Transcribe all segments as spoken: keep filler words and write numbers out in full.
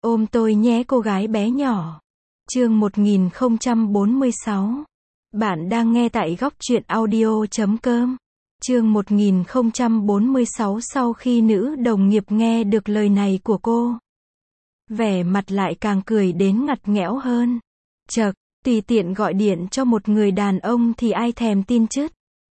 Ôm tôi nhé cô gái bé nhỏ. Chương một nghìn không trăm bốn mươi sáu. Bạn đang nghe tại góc truyện audio chấm com. Chương một nghìn không trăm bốn mươi sáu. Sau khi nữ đồng nghiệp nghe được lời này của cô, vẻ mặt lại càng cười đến ngặt nghẽo hơn. Chậc, tùy tiện gọi điện cho một người đàn ông thì ai thèm tin chứ.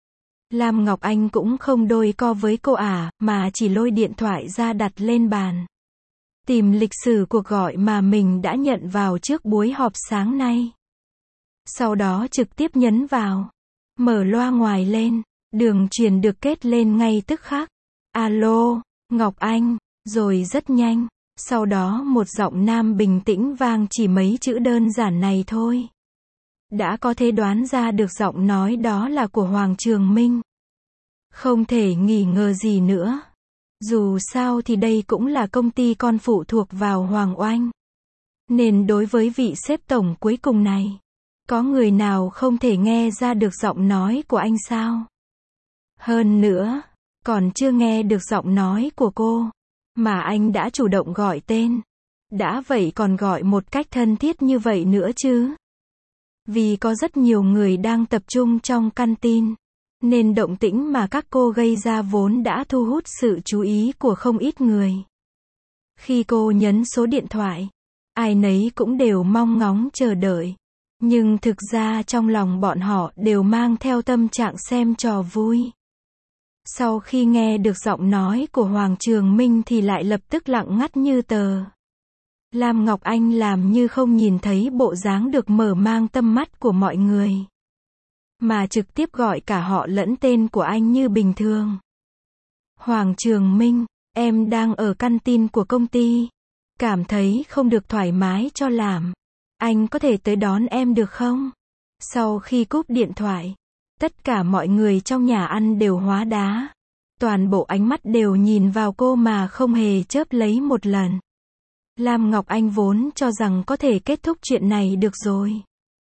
Lam Ngọc Anh cũng không đôi co với cô à, mà chỉ lôi điện thoại ra đặt lên bàn. Tìm lịch sử cuộc gọi mà mình đã nhận vào trước buổi họp sáng nay. Sau đó trực tiếp nhấn vào. Mở loa ngoài lên. Đường truyền được kết lên ngay tức khắc. Alo, Ngọc Anh. Rồi rất nhanh. Sau đó một giọng nam bình tĩnh vang chỉ mấy chữ đơn giản này thôi. Đã có thể đoán ra được giọng nói đó là của Hoàng Trường Minh. Không thể nghi ngờ gì nữa. Dù sao thì đây cũng là công ty con phụ thuộc vào Hoàng Oanh. Nên đối với vị sếp tổng cuối cùng này, có người nào không thể nghe ra được giọng nói của anh sao? Hơn nữa, còn chưa nghe được giọng nói của cô, mà anh đã chủ động gọi tên. Đã vậy còn gọi một cách thân thiết như vậy nữa chứ. Vì có rất nhiều người đang tập trung trong căn tin, nên động tĩnh mà các cô gây ra vốn đã thu hút sự chú ý của không ít người. Khi cô nhấn số điện thoại, ai nấy cũng đều mong ngóng chờ đợi. Nhưng thực ra trong lòng bọn họ đều mang theo tâm trạng xem trò vui. Sau khi nghe được giọng nói của Hoàng Trường Minh thì lại lập tức lặng ngắt như tờ. Lam Ngọc Anh làm như không nhìn thấy bộ dáng được mở mang tâm mắt của mọi người, mà trực tiếp gọi cả họ lẫn tên của anh như bình thường. Hoàng Trường Minh, em đang ở căn tin của công ty. Cảm thấy không được thoải mái cho làm. Anh có thể tới đón em được không? Sau khi cúp điện thoại, tất cả mọi người trong nhà ăn đều hóa đá. Toàn bộ ánh mắt đều nhìn vào cô mà không hề chớp lấy một lần. Lam Ngọc Anh vốn cho rằng có thể kết thúc chuyện này được rồi.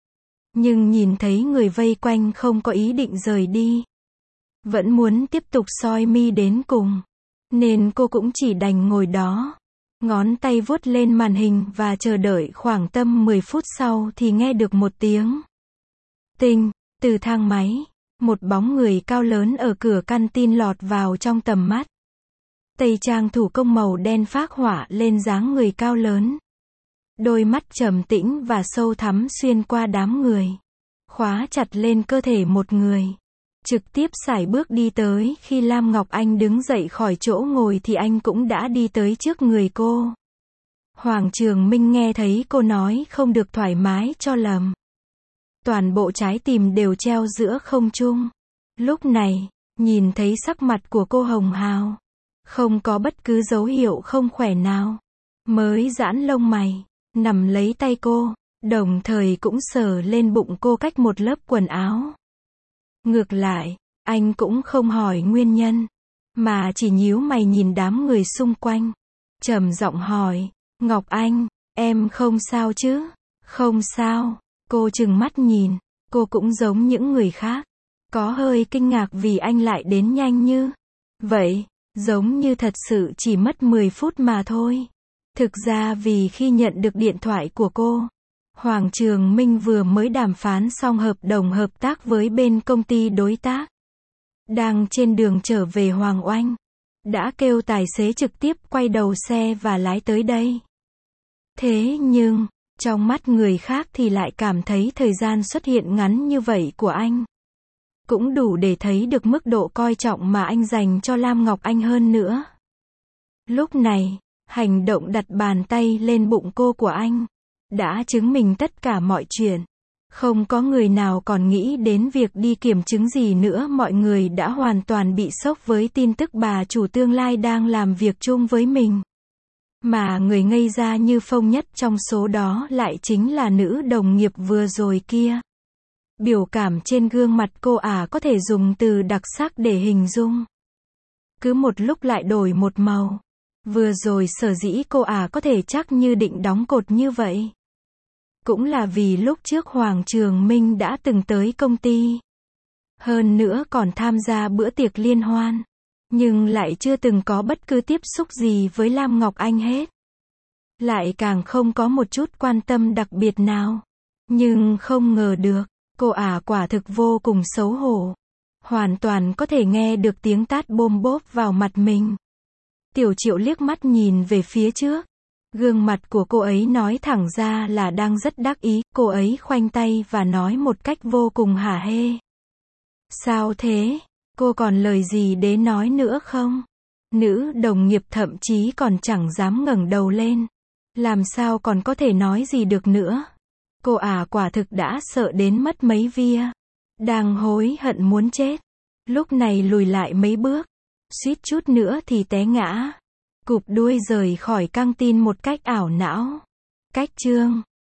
Nhưng nhìn thấy người vây quanh không có ý định rời đi, vẫn muốn tiếp tục soi mi đến cùng, nên cô cũng chỉ đành ngồi đó, ngón tay vuốt lên màn hình và chờ đợi khoảng tầm mười phút sau thì nghe được một tiếng tinh, từ thang máy, một bóng người cao lớn ở cửa căn tin lọt vào trong tầm mắt. Tây trang thủ công màu đen phác họa lên dáng người cao lớn. Đôi mắt trầm tĩnh và sâu thẳm xuyên qua đám người, khóa chặt lên cơ thể một người. Trực tiếp sải bước đi tới. Khi Lam Ngọc Anh đứng dậy khỏi chỗ ngồi thì anh cũng đã đi tới trước người cô. Hoàng Trường Minh nghe thấy cô nói không được thoải mái cho lầm. Toàn bộ trái tim đều treo giữa không trung. Lúc này, nhìn thấy sắc mặt của cô hồng hào, không có bất cứ dấu hiệu không khỏe nào, mới giãn lông mày, nằm lấy tay cô, đồng thời cũng sờ lên bụng cô cách một lớp quần áo. Ngược lại, anh cũng không hỏi nguyên nhân, mà chỉ nhíu mày nhìn đám người xung quanh, trầm giọng hỏi, Ngọc Anh, em không sao chứ? Không sao. Cô trừng mắt nhìn, cô cũng giống những người khác, có hơi kinh ngạc vì anh lại đến nhanh như vậy, giống như thật sự chỉ mất mười phút mà thôi. Thực ra vì khi nhận được điện thoại của cô, Hoàng Trường Minh vừa mới đàm phán xong hợp đồng hợp tác với bên công ty đối tác. Đang trên đường trở về Hoàng Oanh, đã kêu tài xế trực tiếp quay đầu xe và lái tới đây. Thế nhưng, trong mắt người khác thì lại cảm thấy thời gian xuất hiện ngắn như vậy của anh cũng đủ để thấy được mức độ coi trọng mà anh dành cho Lam Ngọc Anh hơn nữa. Lúc này, hành động đặt bàn tay lên bụng cô của anh đã chứng minh tất cả mọi chuyện. Không có người nào còn nghĩ đến việc đi kiểm chứng gì nữa. Mọi người đã hoàn toàn bị sốc với tin tức bà chủ tương lai đang làm việc chung với mình. Mà người ngây ra như phông nhất trong số đó lại chính là nữ đồng nghiệp vừa rồi kia. Biểu cảm trên gương mặt cô ả có thể dùng từ đặc sắc để hình dung. Cứ một lúc lại đổi một màu. Vừa rồi sở dĩ cô ả có thể chắc như định đóng cột như vậy, cũng là vì lúc trước Hoàng Trường Minh đã từng tới công ty. Hơn nữa còn tham gia bữa tiệc liên hoan. Nhưng lại chưa từng có bất cứ tiếp xúc gì với Lam Ngọc Anh hết. lại càng không có một chút quan tâm đặc biệt nào. Nhưng không ngờ được, cô ả quả thực vô cùng xấu hổ. Hoàn toàn có thể nghe được tiếng tát bôm bốp vào mặt mình. Tiểu Triệu liếc mắt nhìn về phía trước. Gương mặt của cô ấy nói thẳng ra là đang rất đắc ý, cô ấy khoanh tay và nói một cách vô cùng hả hê. Sao thế? Cô còn lời gì để nói nữa không? Nữ đồng nghiệp thậm chí còn chẳng dám ngẩng đầu lên. Làm sao còn có thể nói gì được nữa? Cô ả quả thực đã sợ đến mất mấy vía. Đang hối hận muốn chết. Lúc này lùi lại mấy bước. Suýt chút nữa thì té ngã. Cụp đuôi rời khỏi căng tin một cách ảo não. Cách chương